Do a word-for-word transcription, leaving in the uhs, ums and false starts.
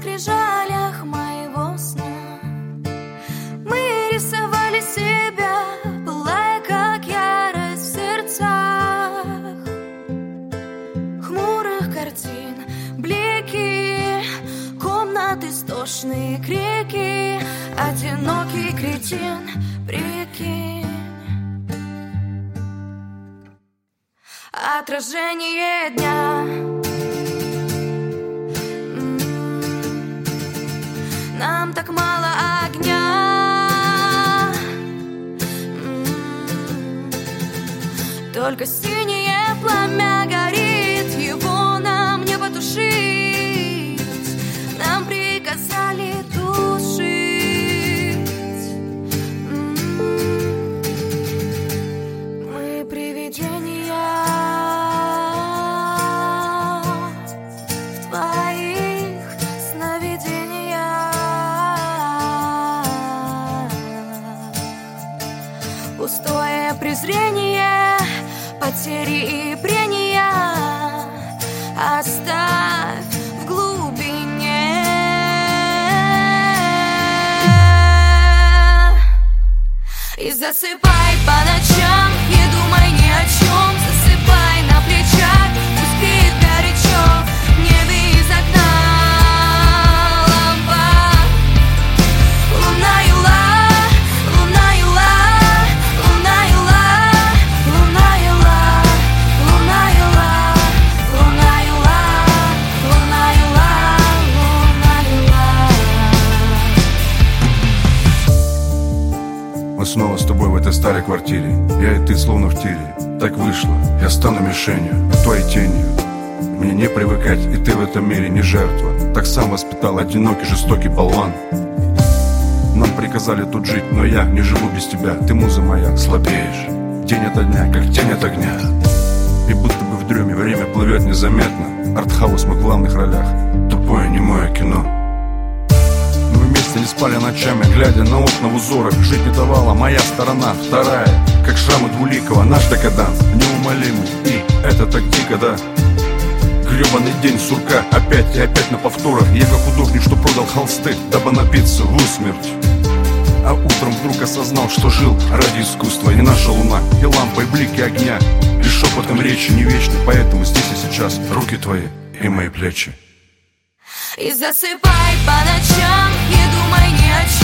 скрижалях моего сна. Мы рисовали себя, пылая, как ярость в сердцах хмурых картин, блики, комнаты, истошные крики. Одинокий кретин, прикинь, отражение дня. М-м-м. Нам так мало огня. М-м-м. Только синее пламя горит, его нам не потушить. Нам приказали душить. Пустое презрение, потери и прения оставь в глубине. И засыпай по ночам, не думай ни о чем. Засыпай на плечах, пусть греет горячо. В небе из окна лампа, луна юла. Мы снова с тобой в этой старой квартире. Я и ты словно в тире. Так вышло, я стану мишенью, твоей тенью. Мне не привыкать, и ты в этом мире не жертва. Так сам воспитал одинокий, жестокий болван. Нам приказали тут жить, но я не живу без тебя. Ты муза моя, слабеешь день ото дня, как тень от огня. И будто бы в дреме время плывет незаметно. Артхаус мы в главных ролях, тупое немое кино. Мы вместе не спали ночами, глядя на окна в узорах. Жить не давала моя сторона, вторая, как шрамы двуликого. Наш декаданс неумолимый, и это так дико, да. Гребаный день сурка, опять и опять на повторах. Я как художник, что продал холсты, дабы напиться в усмерть. А утром вдруг осознал, что жил ради искусства. И наша луна, и лампа, и блики огня, и шепотом речи не вечны. Поэтому здесь и сейчас руки твои и мои плечи. И засыпай по ночам, не думай ни о чем.